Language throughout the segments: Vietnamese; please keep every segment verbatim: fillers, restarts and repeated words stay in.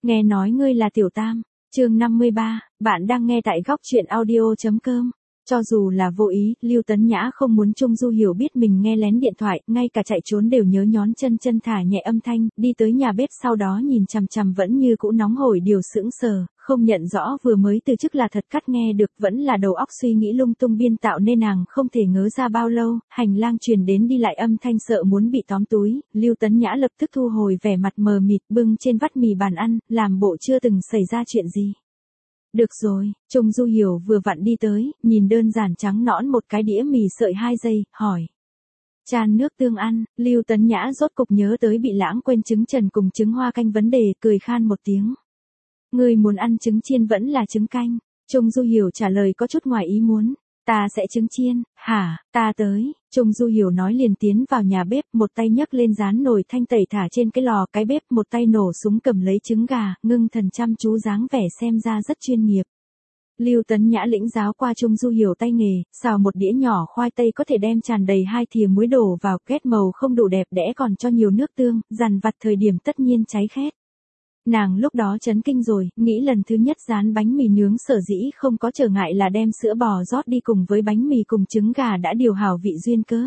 Nghe nói ngươi là Tiểu Tam, chương năm mươi ba, bạn đang nghe tại góc truyện audio.com. Cho dù là vô ý, Lưu Tấn Nhã không muốn Trung Du Hiểu biết mình nghe lén điện thoại, ngay cả chạy trốn đều nhớ nhón chân chân thả nhẹ âm thanh, đi tới nhà bếp sau đó nhìn chằm chằm vẫn như cũ nóng hổi điều sững sờ, không nhận rõ vừa mới từ chức là thật cắt nghe được vẫn là đầu óc suy nghĩ lung tung biên tạo nên nàng không thể ngớ ra bao lâu, hành lang truyền đến đi lại âm thanh sợ muốn bị tóm túi, Lưu Tấn Nhã lập tức thu hồi vẻ mặt mờ mịt bưng trên vắt mì bàn ăn, làm bộ chưa từng xảy ra chuyện gì. Được rồi, Trung Du Hiểu vừa vặn đi tới, nhìn đơn giản trắng nõn một cái đĩa mì sợi hai giây, hỏi. Chan nước tương ăn, Lưu Tấn Nhã rốt cục nhớ tới bị lãng quên trứng trần cùng trứng hoa canh vấn đề, cười khan một tiếng. Người muốn ăn trứng chiên vẫn là trứng canh, Trung Du Hiểu trả lời có chút ngoài ý muốn. Ta sẽ trứng chiên, hả, ta tới, Trung Du Hiểu nói liền tiến vào nhà bếp, một tay nhấc lên rán nồi thanh tẩy thả trên cái lò cái bếp, một tay nổ súng cầm lấy trứng gà, ngưng thần chăm chú dáng vẻ xem ra rất chuyên nghiệp. Lưu Tấn Nhã lĩnh giáo qua Trung Du Hiểu tay nghề, xào một đĩa nhỏ khoai tây có thể đem tràn đầy hai thìa muối đổ vào, kết màu không đủ đẹp đẽ còn cho nhiều nước tương, dằn vặt thời điểm tất nhiên cháy khét. Nàng lúc đó chấn kinh rồi, nghĩ lần thứ nhất rán bánh mì nướng sở dĩ không có trở ngại là đem sữa bò rót đi cùng với bánh mì cùng trứng gà đã điều hảo vị duyên cớ.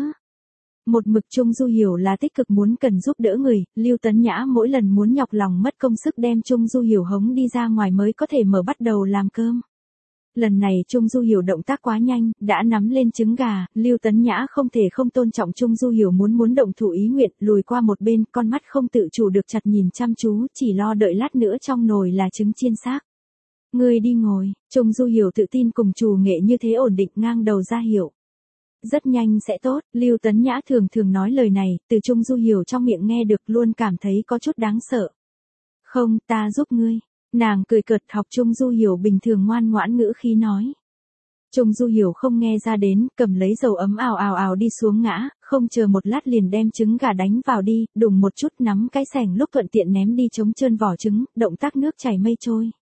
Một mực Trung Du Hiểu là tích cực muốn cần giúp đỡ người, Lưu Tấn Nhã mỗi lần muốn nhọc lòng mất công sức đem Trung Du Hiểu hống đi ra ngoài mới có thể mở bắt đầu làm cơm. Lần này Trung Du Hiểu động tác quá nhanh, đã nắm lên trứng gà, Lưu Tấn Nhã không thể không tôn trọng Trung Du Hiểu muốn muốn động thủ ý nguyện, lùi qua một bên, con mắt không tự chủ được chặt nhìn chăm chú, chỉ lo đợi lát nữa trong nồi là trứng chiên xác. Ngươi đi ngồi, Trung Du Hiểu tự tin cùng chủ nghệ như thế ổn định ngang đầu ra hiệu. Rất nhanh sẽ tốt, Lưu Tấn Nhã thường thường nói lời này, từ Trung Du Hiểu trong miệng nghe được luôn cảm thấy có chút đáng sợ. Không, ta giúp ngươi. Nàng cười cợt học Trung Du Hiểu bình thường ngoan ngoãn ngữ khí nói. Trung Du Hiểu không nghe ra đến, cầm lấy dầu ấm ào ào ào đi xuống ngã, không chờ một lát liền đem trứng gà đánh vào đi, đùng một chút nắm cái xẻng lúc thuận tiện ném đi chống trơn vỏ trứng, động tác nước chảy mây trôi.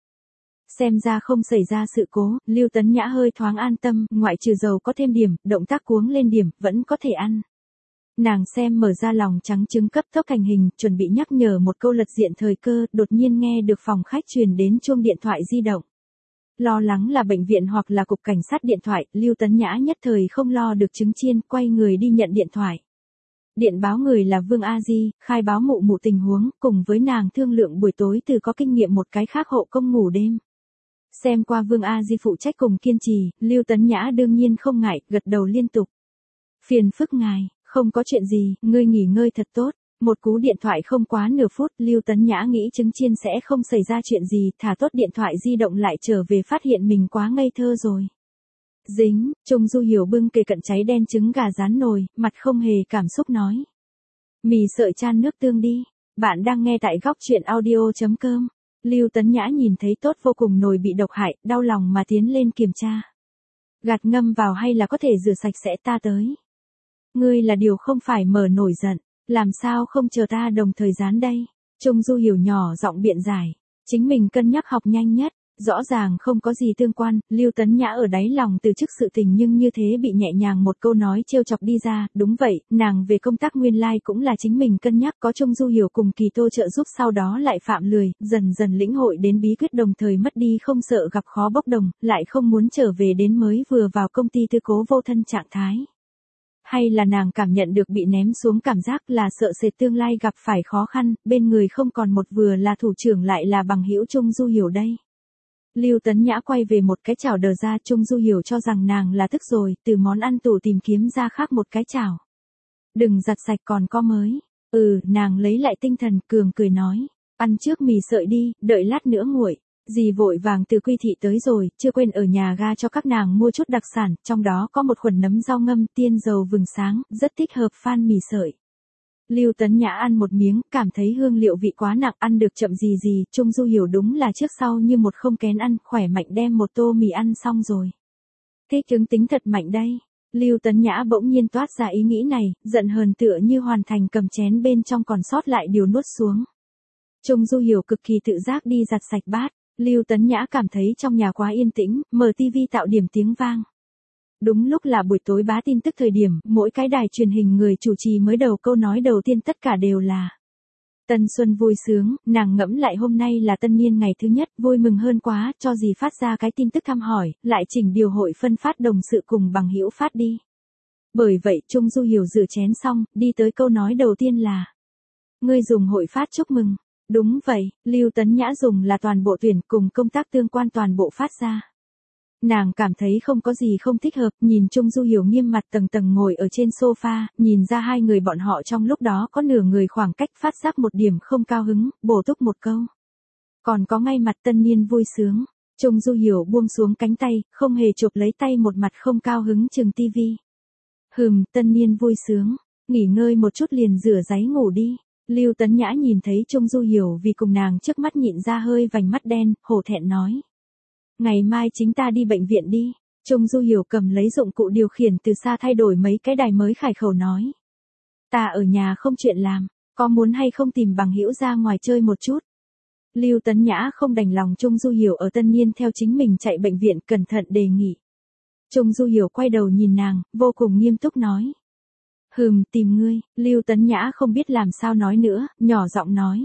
Xem ra không xảy ra sự cố, Lưu Tấn Nhã hơi thoáng an tâm, ngoại trừ dầu có thêm điểm, động tác cuống lên điểm, vẫn có thể ăn. Nàng xem mở ra lòng trắng trứng cấp tốc thành hình, chuẩn bị nhắc nhở một câu lật diện thời cơ, đột nhiên nghe được phòng khách truyền đến chuông điện thoại di động. Lo lắng là bệnh viện hoặc là cục cảnh sát điện thoại, Lưu Tấn Nhã nhất thời không lo được trứng chiên, quay người đi nhận điện thoại. Điện báo người là Vương A Di, khai báo mụ mụ tình huống, cùng với nàng thương lượng buổi tối từ có kinh nghiệm một cái khác hộ công ngủ đêm. Xem qua Vương A Di phụ trách cùng kiên trì, Lưu Tấn Nhã đương nhiên không ngại, gật đầu liên tục. Phiền phức ngài. Không có chuyện gì, ngươi nghỉ ngơi thật tốt. Một cú điện thoại không quá nửa phút, Lưu Tấn Nhã nghĩ trứng chiên sẽ không xảy ra chuyện gì, thả tốt điện thoại di động lại trở về phát hiện mình quá ngây thơ rồi. Dính, Trung Du Hiểu bưng kề cận cháy đen trứng gà rán nồi, mặt không hề cảm xúc nói. Mì sợi chan nước tương đi. Bạn đang nghe tại góc truyện audio.com. Lưu Tấn Nhã nhìn thấy tốt vô cùng nồi bị độc hại, đau lòng mà tiến lên kiểm tra. Gạt ngâm vào hay là có thể rửa sạch sẽ ta tới. Ngươi là điều không phải mở nổi giận, làm sao không chờ ta đồng thời dán đây? Trung Du Hiểu nhỏ giọng biện giải, chính mình cân nhắc học nhanh nhất, rõ ràng không có gì tương quan, Lưu Tấn Nhã ở đáy lòng từ chức sự tình nhưng như thế bị nhẹ nhàng một câu nói trêu chọc đi ra, đúng vậy, nàng về công tác nguyên lai like cũng là chính mình cân nhắc có Trung Du Hiểu cùng Kỳ Tô trợ giúp sau đó lại phạm lười, dần dần lĩnh hội đến bí quyết đồng thời mất đi không sợ gặp khó bốc đồng, lại không muốn trở về đến mới vừa vào công ty tư cố vô thân trạng thái. Hay là nàng cảm nhận được bị ném xuống cảm giác là sợ sệt tương lai gặp phải khó khăn, bên người không còn một vừa là thủ trưởng lại là bằng hữu Trung Du Hiểu đây. Lưu Tấn Nhã quay về một cái chảo đờ ra, Trung Du Hiểu cho rằng nàng là tức rồi, từ món ăn tủ tìm kiếm ra khác một cái chảo. Đừng giặt sạch còn có mới. Ừ, nàng lấy lại tinh thần, cường cười nói. Ăn trước mì sợi đi, đợi lát nữa nguội. Dì vội vàng từ Quy Thị tới rồi, chưa quên ở nhà ga cho các nàng mua chút đặc sản, trong đó có một khuẩn nấm rau ngâm tiên dầu vừng sáng, rất thích hợp phan mì sợi. Lưu Tấn Nhã ăn một miếng, cảm thấy hương liệu vị quá nặng, ăn được chậm gì gì, Trung Du Hiểu đúng là trước sau như một không kén ăn, khỏe mạnh đem một tô mì ăn xong rồi. Thích ứng tính thật mạnh đây. Lưu Tấn Nhã bỗng nhiên toát ra ý nghĩ này, giận hờn tựa như hoàn thành cầm chén bên trong còn sót lại điều nuốt xuống. Trung Du Hiểu cực kỳ tự giác đi giặt sạch bát. Lưu Tấn Nhã cảm thấy trong nhà quá yên tĩnh, mở tivi tạo điểm tiếng vang. Đúng lúc là buổi tối bá tin tức thời điểm, mỗi cái đài truyền hình người chủ trì mới đầu câu nói đầu tiên tất cả đều là Tân xuân vui sướng, nàng ngẫm lại hôm nay là tân niên ngày thứ nhất, vui mừng hơn quá, cho dì phát ra cái tin tức thăm hỏi, lại chỉnh điều hội phân phát đồng sự cùng bằng hữu phát đi. Bởi vậy Trung Du Hiểu rửa chén xong, đi tới câu nói đầu tiên là: ngươi dùng hội phát chúc mừng. Đúng vậy, Lưu Tấn Nhã dùng là toàn bộ tuyển cùng công tác tương quan toàn bộ phát ra. Nàng cảm thấy không có gì không thích hợp, nhìn Trung Du Hiểu nghiêm mặt tầng tầng ngồi ở trên sofa, nhìn ra hai người bọn họ trong lúc đó có nửa người khoảng cách, phát giác một điểm không cao hứng, bổ túc một câu. Còn có ngay mặt tân niên vui sướng. Trung Du Hiểu buông xuống cánh tay, không hề chụp lấy tay, một mặt không cao hứng chừng tivi. Hừm, tân niên vui sướng, nghỉ ngơi một chút liền rửa ráy ngủ đi. Lưu Tấn Nhã nhìn thấy Trung Du Hiểu vì cùng nàng trước mắt nhịn ra hơi vành mắt đen, hổ thẹn nói. Ngày mai chính ta đi bệnh viện đi. Trung Du Hiểu cầm lấy dụng cụ điều khiển từ xa thay đổi mấy cái đài mới khải khẩu nói. Ta ở nhà không chuyện làm, có muốn hay không tìm bằng hữu ra ngoài chơi một chút. Lưu Tấn Nhã không đành lòng Trung Du Hiểu ở tân niên theo chính mình chạy bệnh viện, cẩn thận đề nghị. Trung Du Hiểu quay đầu nhìn nàng, vô cùng nghiêm túc nói. Hừm, tìm ngươi. Lưu Tấn Nhã không biết làm sao nói nữa, nhỏ giọng nói.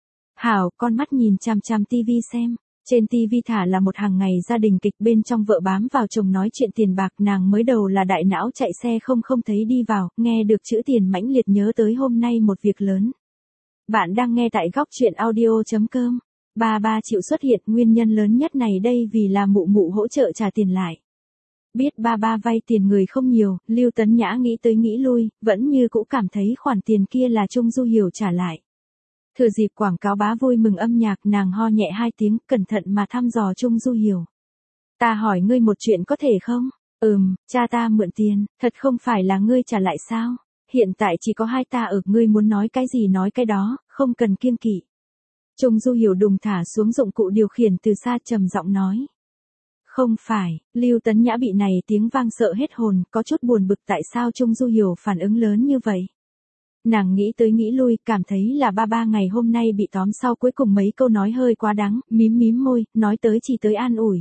Hảo, con mắt nhìn chằm chằm tivi xem. Trên tivi thả là một hàng ngày gia đình kịch, bên trong vợ bám vào chồng nói chuyện tiền bạc, nàng mới đầu là đại não chạy xe không không thấy đi vào, nghe được chữ tiền mãnh liệt nhớ tới hôm nay một việc lớn. Bạn đang nghe tại góc truyện audio.com. Ba ba chịu xuất hiện, nguyên nhân lớn nhất này đây vì là mụ mụ hỗ trợ trả tiền lại. Biết ba ba vay tiền người không nhiều, Lưu Tấn Nhã nghĩ tới nghĩ lui, vẫn như cũ cảm thấy khoản tiền kia là Trung Du Hiểu trả lại. Thừa dịp quảng cáo bá vui mừng âm nhạc, nàng ho nhẹ hai tiếng, cẩn thận mà thăm dò Trung Du Hiểu. Ta hỏi ngươi một chuyện có thể không? Ừm, cha ta mượn tiền, thật không phải là ngươi trả lại sao? Hiện tại chỉ có hai ta ở, ngươi muốn nói cái gì nói cái đó, không cần kiêng kỵ. Trung Du Hiểu đùng thả xuống dụng cụ điều khiển từ xa, trầm giọng nói. Không phải. Lưu Tấn Nhã bị này tiếng vang sợ hết hồn, có chút buồn bực tại sao Trung Du Hiểu phản ứng lớn như vậy. Nàng nghĩ tới nghĩ lui, cảm thấy là ba ba ngày hôm nay bị tóm sau cuối cùng mấy câu nói hơi quá đáng, mím mím môi, nói tới chỉ tới an ủi.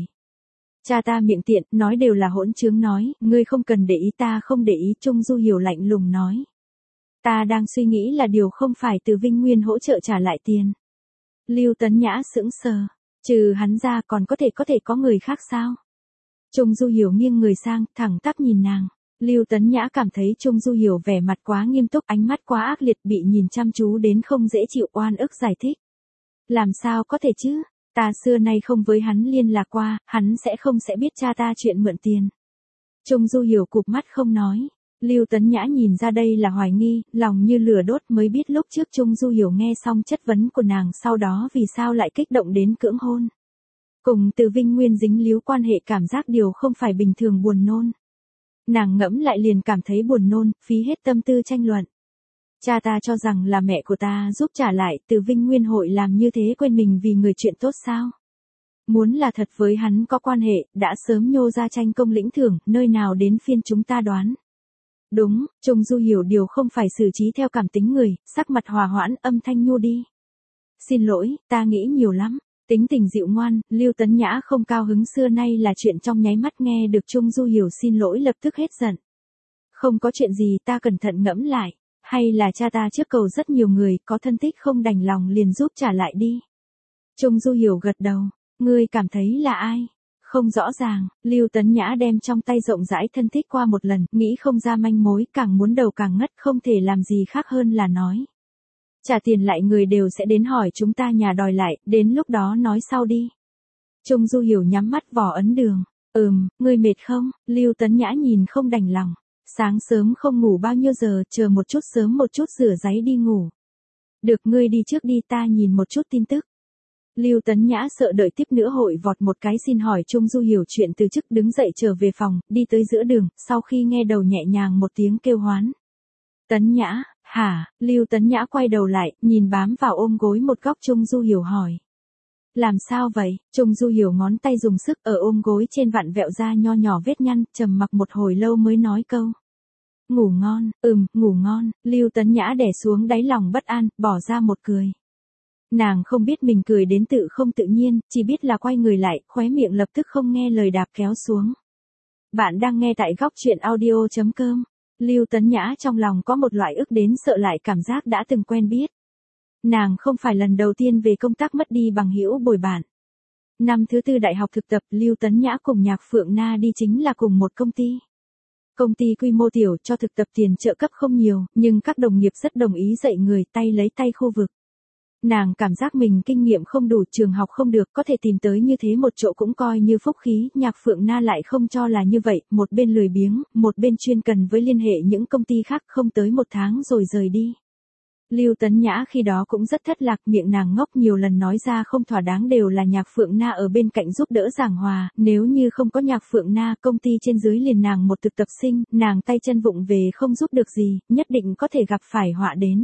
Cha ta miệng tiện, nói đều là hỗn trướng nói, ngươi không cần để ý, ta không để ý. Trung Du Hiểu lạnh lùng nói. Ta đang suy nghĩ là điều không phải từ Vinh Nguyên hỗ trợ trả lại tiền. Lưu Tấn Nhã sững sờ. Trừ hắn ra còn có thể có thể có người khác sao? Trung Du Hiểu nghiêng người sang, thẳng tắp nhìn nàng. Lưu Tấn Nhã cảm thấy Trung Du Hiểu vẻ mặt quá nghiêm túc, ánh mắt quá ác liệt, bị nhìn chăm chú đến không dễ chịu, oan ức giải thích. Làm sao có thể chứ? Ta xưa nay không với hắn liên lạc qua, hắn sẽ không sẽ biết cha ta chuyện mượn tiền. Trung Du Hiểu cụp mắt không nói. Lưu Tấn Nhã nhìn ra đây là hoài nghi, lòng như lửa đốt, mới biết lúc trước Trung Du Hiểu nghe xong chất vấn của nàng sau đó vì sao lại kích động đến cưỡng hôn. Cùng từ Vinh Nguyên dính líu quan hệ, cảm giác điều không phải bình thường buồn nôn. Nàng ngẫm lại liền cảm thấy buồn nôn, phí hết tâm tư tranh luận. Cha ta cho rằng là mẹ của ta giúp trả lại, từ Vinh Nguyên hội làm như thế quên mình vì người chuyện tốt sao? Muốn là thật với hắn có quan hệ, đã sớm nhô ra tranh công lĩnh thưởng, nơi nào đến phiên chúng ta đoán. Đúng, Trung Du Hiểu điều không phải xử trí theo cảm tính người, sắc mặt hòa hoãn, âm thanh nhu đi. Xin lỗi, ta nghĩ nhiều lắm. Tính tình dịu ngoan, Lưu Tấn Nhã không cao hứng xưa nay là chuyện trong nháy mắt, nghe được Trung Du Hiểu xin lỗi lập tức hết giận. Không có chuyện gì, ta cẩn thận ngẫm lại. Hay là cha ta trước cầu rất nhiều người, có thân thích không đành lòng liền giúp trả lại đi. Trung Du Hiểu gật đầu. Ngươi cảm thấy là ai? Không rõ ràng. Lưu Tấn Nhã đem trong tay rộng rãi thân thích qua một lần, nghĩ không ra manh mối, càng muốn đầu càng ngất, không thể làm gì khác hơn là nói. Trả tiền lại người đều sẽ đến hỏi chúng ta nhà đòi lại, đến lúc đó nói sau đi. Trung Du Hiểu nhắm mắt vỏ ấn đường. Ừm, ngươi mệt không? Lưu Tấn Nhã nhìn không đành lòng. Sáng sớm không ngủ bao nhiêu giờ, chờ một chút, sớm một chút rửa ráy đi ngủ. Được, ngươi đi trước đi, ta nhìn một chút tin tức. Lưu Tấn Nhã sợ đợi tiếp nữa hội vọt một cái xin hỏi Trung Du Hiểu chuyện từ chức, đứng dậy trở về phòng, đi tới giữa đường, sau khi nghe đầu nhẹ nhàng một tiếng kêu hoán. Tấn Nhã, hả? Lưu Tấn Nhã quay đầu lại, nhìn bám vào ôm gối một góc Trung Du Hiểu hỏi. Làm sao vậy? Trung Du Hiểu ngón tay dùng sức ở ôm gối trên vặn vẹo ra nho nhỏ vết nhăn, trầm mặc một hồi lâu mới nói câu. Ngủ ngon, ừm, ngủ ngon. Lưu Tấn Nhã đè xuống đáy lòng bất an, bỏ ra một cười. Nàng không biết mình cười đến tự không tự nhiên, chỉ biết là quay người lại, khóe miệng lập tức không nghe lời đạp kéo xuống. Bạn đang nghe tại góc truyện audio.com. Lưu Tấn Nhã trong lòng có một loại ức đến sợ lại cảm giác đã từng quen biết. Nàng không phải lần đầu tiên về công tác mất đi bằng hữu bồi bạn. Năm thứ tư đại học thực tập, Lưu Tấn Nhã cùng Nhạc Phượng Na đi chính là cùng một công ty. Công ty quy mô tiểu, cho thực tập tiền trợ cấp không nhiều, nhưng các đồng nghiệp rất đồng ý dạy người, tay lấy tay khu vực. Nàng cảm giác mình kinh nghiệm không đủ, trường học không được, có thể tìm tới như thế một chỗ cũng coi như phúc khí. Nhạc Phượng Na lại không cho là như vậy, một bên lười biếng, một bên chuyên cần với liên hệ những công ty khác, không tới một tháng rồi rời đi. Lưu Tấn Nhã khi đó cũng rất thất lạc, miệng nàng ngốc nhiều lần nói ra không thỏa đáng đều là Nhạc Phượng Na ở bên cạnh giúp đỡ giảng hòa, nếu như không có Nhạc Phượng Na, công ty trên dưới liền nàng một thực tập sinh, nàng tay chân vụng về không giúp được gì, nhất định có thể gặp phải họa đến.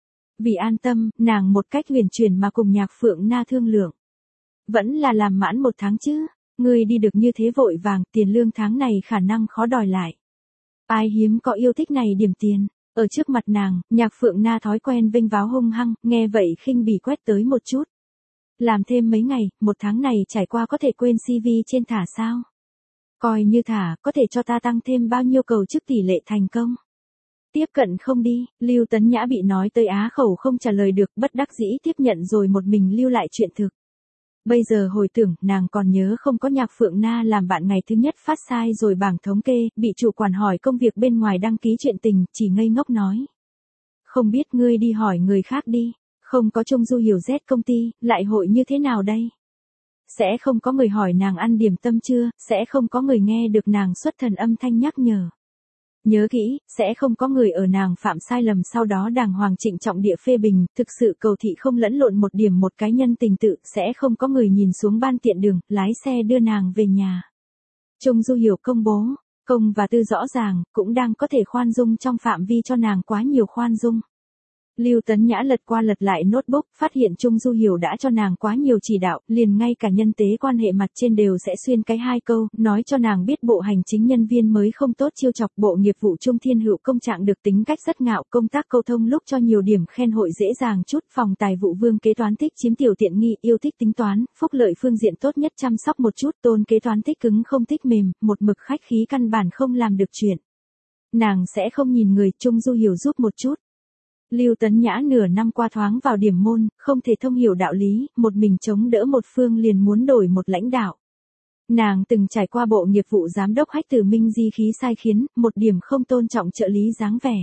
Vì an tâm, nàng một cách huyền chuyển mà cùng Nhạc Phượng Na thương lượng. Vẫn là làm mãn một tháng chứ, ngươi đi được như thế vội vàng, tiền lương tháng này khả năng khó đòi lại. Ai hiếm có yêu thích này điểm tiền. Ở trước mặt nàng, Nhạc Phượng Na thói quen vênh váo hung hăng, nghe vậy khinh bỉ quét tới một chút. Làm thêm mấy ngày, một tháng này trải qua có thể quên xê vê trên thả sao? Coi như thả, có thể cho ta tăng thêm bao nhiêu cầu chức tỷ lệ thành công? Tiếp cận không đi, Lưu Tấn Nhã bị nói tới á khẩu không trả lời được, bất đắc dĩ tiếp nhận rồi một mình lưu lại chuyện thực. Bây giờ hồi tưởng, nàng còn nhớ không có Nhạc Phượng Na làm bạn ngày thứ nhất phát sai rồi bảng thống kê, bị chủ quản hỏi công việc bên ngoài đăng ký chuyện tình, chỉ ngây ngốc nói. Không biết ngươi đi hỏi người khác đi, không có Trung Du hiểu Z công ty, lại hội như thế nào đây? Sẽ không có người hỏi nàng ăn điểm tâm chưa, sẽ không có người nghe được nàng xuất thần âm thanh nhắc nhở. Nhớ kỹ, sẽ không có người ở nàng phạm sai lầm sau đó đàng hoàng trịnh trọng địa phê bình, thực sự cầu thị không lẫn lộn một điểm một cái nhân tình tự, sẽ không có người nhìn xuống ban tiện đường, lái xe đưa nàng về nhà. Trung Du hiểu công bố, công và tư rõ ràng, cũng đang có thể khoan dung trong phạm vi cho nàng quá nhiều khoan dung. Lưu Tấn Nhã lật qua lật lại notebook, phát hiện Trung Du hiểu đã cho nàng quá nhiều chỉ đạo, liền ngay cả nhân tế quan hệ mặt trên đều sẽ xuyên cái hai câu, nói cho nàng biết bộ hành chính nhân viên mới không tốt chiêu chọc, bộ nghiệp vụ Trung Thiên Hữu công trạng được tính cách rất ngạo, công tác câu thông lúc cho nhiều điểm khen hội dễ dàng chút, phòng tài vụ Vương kế toán thích chiếm tiểu tiện nghi, yêu thích tính toán, phúc lợi phương diện tốt nhất chăm sóc một chút, Tôn kế toán thích cứng không thích mềm, một mực khách khí căn bản không làm được chuyện. Nàng sẽ không nhìn người, Trung Du hiểu giúp một chút. Lưu Tấn Nhã nửa năm qua thoáng vào điểm môn, không thể thông hiểu đạo lý, một mình chống đỡ một phương liền muốn đổi một lãnh đạo. Nàng từng trải qua bộ nghiệp vụ giám đốc Hách Từ Minh di khí sai khiến, một điểm không tôn trọng trợ lý dáng vẻ.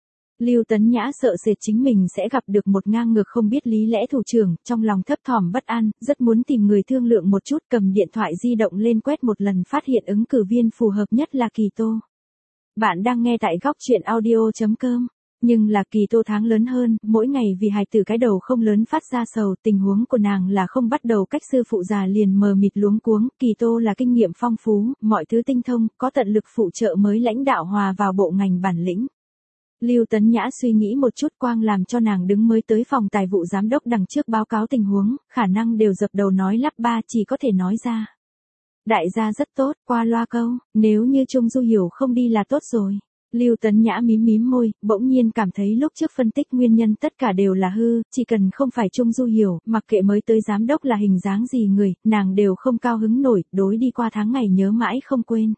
Lưu Tấn Nhã sợ sệt chính mình sẽ gặp được một ngang ngược không biết lý lẽ thủ trưởng, trong lòng thấp thỏm bất an, rất muốn tìm người thương lượng một chút, cầm điện thoại di động lên quét một lần phát hiện ứng cử viên phù hợp nhất là Kỳ Tô. Bạn đang nghe tại góc truyện audio chấm com. Nhưng là Kỳ Tô tháng lớn hơn, mỗi ngày vì hài tử cái đầu không lớn phát ra sầu, tình huống của nàng là không bắt đầu cách sư phụ già liền mờ mịt luống cuống, Kỳ Tô là kinh nghiệm phong phú, mọi thứ tinh thông, có tận lực phụ trợ mới lãnh đạo hòa vào bộ ngành bản lĩnh. Lưu Tấn Nhã suy nghĩ một chút quang làm cho nàng đứng mới tới phòng tài vụ giám đốc đằng trước báo cáo tình huống, khả năng đều dập đầu nói lắp ba chỉ có thể nói ra. Đại gia rất tốt, qua loa câu, nếu như Trung Du hiểu không đi là tốt rồi. Lưu Tấn Nhã mím mím môi, bỗng nhiên cảm thấy lúc trước phân tích nguyên nhân tất cả đều là hư, chỉ cần không phải Trung Du hiểu, mặc kệ mới tới giám đốc là hình dáng gì người, nàng đều không cao hứng nổi, đối đi qua tháng ngày nhớ mãi không quên.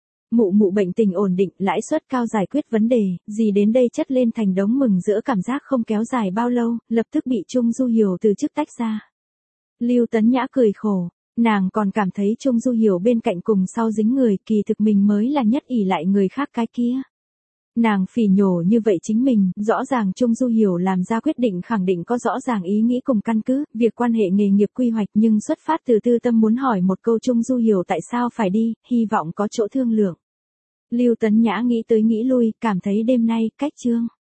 Mụ mụ bệnh tình ổn định, lãi suất cao giải quyết vấn đề, gì đến đây chất lên thành đống mừng giữa cảm giác không kéo dài bao lâu, lập tức bị Trung Du hiểu từ chức tách ra. Lưu Tấn Nhã cười khổ. Nàng còn cảm thấy Trung Du hiểu bên cạnh cùng sau dính người, kỳ thực mình mới là nhất ỷ lại người khác cái kia. Nàng phỉ nhổ như vậy chính mình, rõ ràng Trung Du hiểu làm ra quyết định khẳng định có rõ ràng ý nghĩ cùng căn cứ, việc quan hệ nghề nghiệp quy hoạch nhưng xuất phát từ tư tâm muốn hỏi một câu Trung Du hiểu tại sao phải đi, hy vọng có chỗ thương lượng. Lưu Tấn Nhã nghĩ tới nghĩ lui, cảm thấy đêm nay, cách chương.